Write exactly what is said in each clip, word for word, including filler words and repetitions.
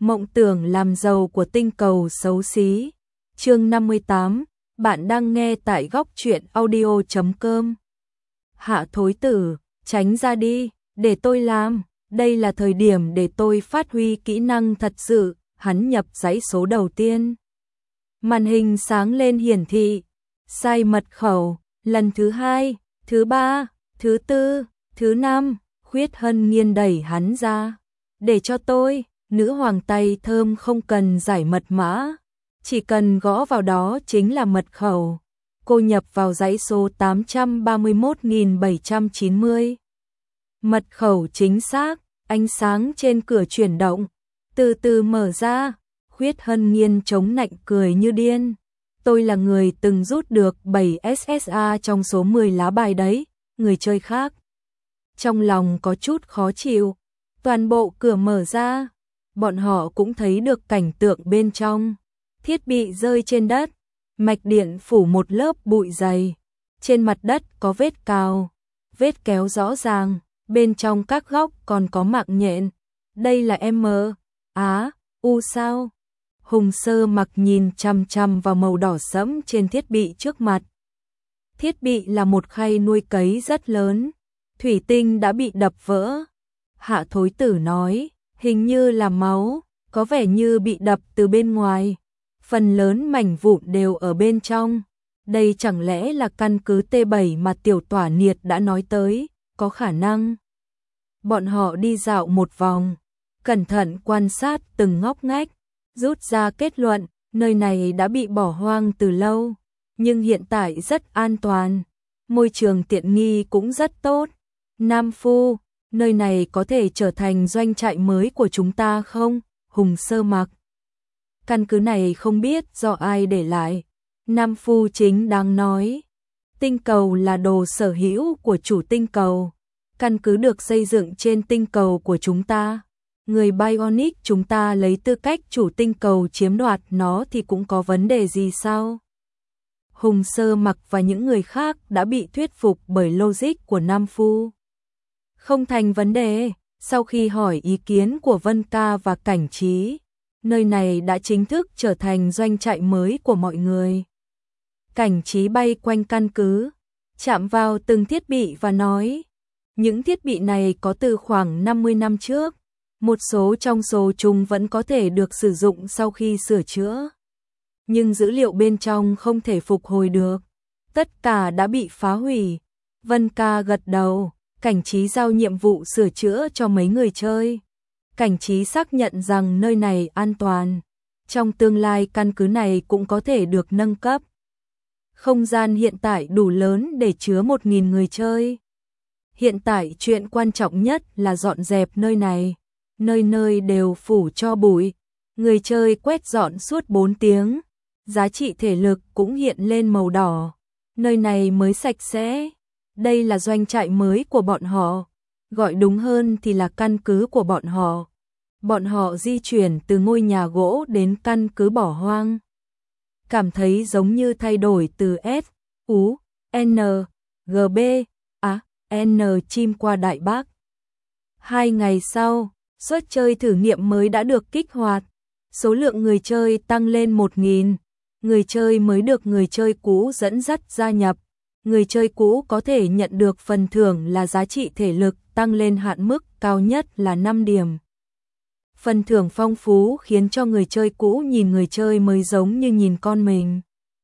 Mộng tưởng làm giàu của tinh cầu xấu xí. Chương năm mươi tám, bạn đang nghe tại góc truyện audio chấm com. Hạ Thối Tử, tránh ra đi, để tôi làm, đây là thời điểm để tôi phát huy kỹ năng thật sự. Hắn nhập dãy số đầu tiên. Màn hình sáng lên hiển thị, sai mật khẩu, lần thứ hai, thứ ba, thứ tư, thứ năm, Khuyết Hân Nhiên đẩy hắn ra. Để cho tôi, nữ hoàng tay thơm không cần giải mật mã, chỉ cần gõ vào đó chính là mật khẩu. Cô nhập vào dãy số tám trăm ba mươi mốt nghìn bảy trăm chín mươi. Mật khẩu chính xác, ánh sáng trên cửa chuyển động, từ từ mở ra. Khuyết Hân Nhiên chống nạnh cười như điên. Tôi là người từng rút được bảy ét ét a trong số mười lá bài đấy, người chơi khác. Trong lòng có chút khó chịu, toàn bộ cửa mở ra, bọn họ cũng thấy được cảnh tượng bên trong. Thiết bị rơi trên đất, mạch điện phủ một lớp bụi dày, trên mặt đất có vết cào, vết kéo rõ ràng, bên trong các góc còn có mạng nhện. Đây là M, Á, U sao? Hùng Sơ Mặc nhìn chằm chằm vào màu đỏ sẫm trên thiết bị trước mặt. Thiết bị là một khay nuôi cấy rất lớn, thủy tinh đã bị đập vỡ. Hạ Thối Tử nói, hình như là máu, có vẻ như bị đập từ bên ngoài. Phần lớn mảnh vụn đều ở bên trong. Đây chẳng lẽ là căn cứ T bảy mà Tiểu Tỏa Niệt đã nói tới, có khả năng. Bọn họ đi dạo một vòng, cẩn thận quan sát từng ngóc ngách, rút ra kết luận, nơi này đã bị bỏ hoang từ lâu, nhưng hiện tại rất an toàn, môi trường tiện nghi cũng rất tốt. Nam Phu, nơi này có thể trở thành doanh trại mới của chúng ta không? Hùng Sơ Mặc. Căn cứ này không biết do ai để lại. Nam Phu chính đang nói, tinh cầu là đồ sở hữu của chủ tinh cầu. Căn cứ được xây dựng trên tinh cầu của chúng ta. Người Bionic chúng ta lấy tư cách chủ tinh cầu chiếm đoạt nó thì cũng có vấn đề gì sao? Hùng Sơ Mặc và những người khác đã bị thuyết phục bởi logic của Nam Phu. Không thành vấn đề, sau khi hỏi ý kiến của Vân Ca và Cảnh Trí, nơi này đã chính thức trở thành doanh trại mới của mọi người. Cảnh Trí bay quanh căn cứ, chạm vào từng thiết bị và nói, những thiết bị này có từ khoảng năm mươi năm trước. Một số trong số chúng vẫn có thể được sử dụng sau khi sửa chữa. Nhưng dữ liệu bên trong không thể phục hồi được. Tất cả đã bị phá hủy. Vân Ca gật đầu, Cảnh Trí giao nhiệm vụ sửa chữa cho mấy người chơi. Cảnh Trí xác nhận rằng nơi này an toàn. Trong tương lai căn cứ này cũng có thể được nâng cấp. Không gian hiện tại đủ lớn để chứa một nghìn người chơi. Hiện tại chuyện quan trọng nhất là dọn dẹp nơi này. Nơi nơi đều phủ cho bụi, người chơi quét dọn suốt bốn tiếng, giá trị thể lực cũng hiện lên màu đỏ. Nơi này mới sạch sẽ, đây là doanh trại mới của bọn họ, gọi đúng hơn thì là căn cứ của bọn họ. Bọn họ di chuyển từ ngôi nhà gỗ đến căn cứ bỏ hoang. Cảm thấy giống như thay đổi từ S, U, N, G B, A, N chim qua Đại Bác. Hai ngày sau, suất chơi thử nghiệm mới đã được kích hoạt, số lượng người chơi tăng lên một nghìn, người chơi mới được người chơi cũ dẫn dắt gia nhập, người chơi cũ có thể nhận được phần thưởng là giá trị thể lực tăng lên hạn mức cao nhất là năm điểm. Phần thưởng phong phú khiến cho người chơi cũ nhìn người chơi mới giống như nhìn con mình.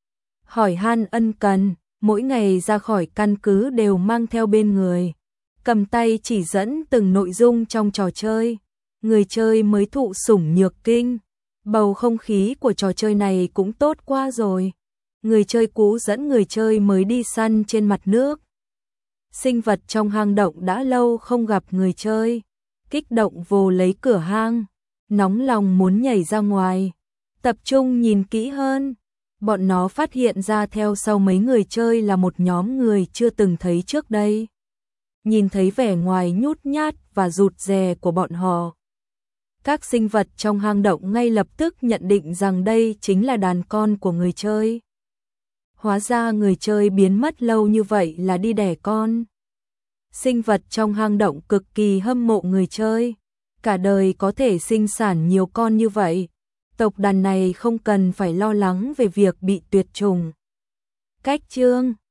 Hỏi han ân cần, mỗi ngày ra khỏi căn cứ đều mang theo bên người, cầm tay chỉ dẫn từng nội dung trong trò chơi. Người chơi mới thụ sủng nhược kinh, bầu không khí của trò chơi này cũng tốt quá rồi. Người chơi cũ dẫn người chơi mới đi săn trên mặt nước. Sinh vật trong hang động đã lâu không gặp người chơi, kích động vồ lấy cửa hang, nóng lòng muốn nhảy ra ngoài. Tập trung nhìn kỹ hơn, bọn nó phát hiện ra theo sau mấy người chơi là một nhóm người chưa từng thấy trước đây. Nhìn thấy vẻ ngoài nhút nhát và rụt rè của bọn họ, các sinh vật trong hang động ngay lập tức nhận định rằng đây chính là đàn con của người chơi. Hóa ra người chơi biến mất lâu như vậy là đi đẻ con. Sinh vật trong hang động cực kỳ hâm mộ người chơi, cả đời có thể sinh sản nhiều con như vậy. Tộc đàn này không cần phải lo lắng về việc bị tuyệt chủng. Cách chương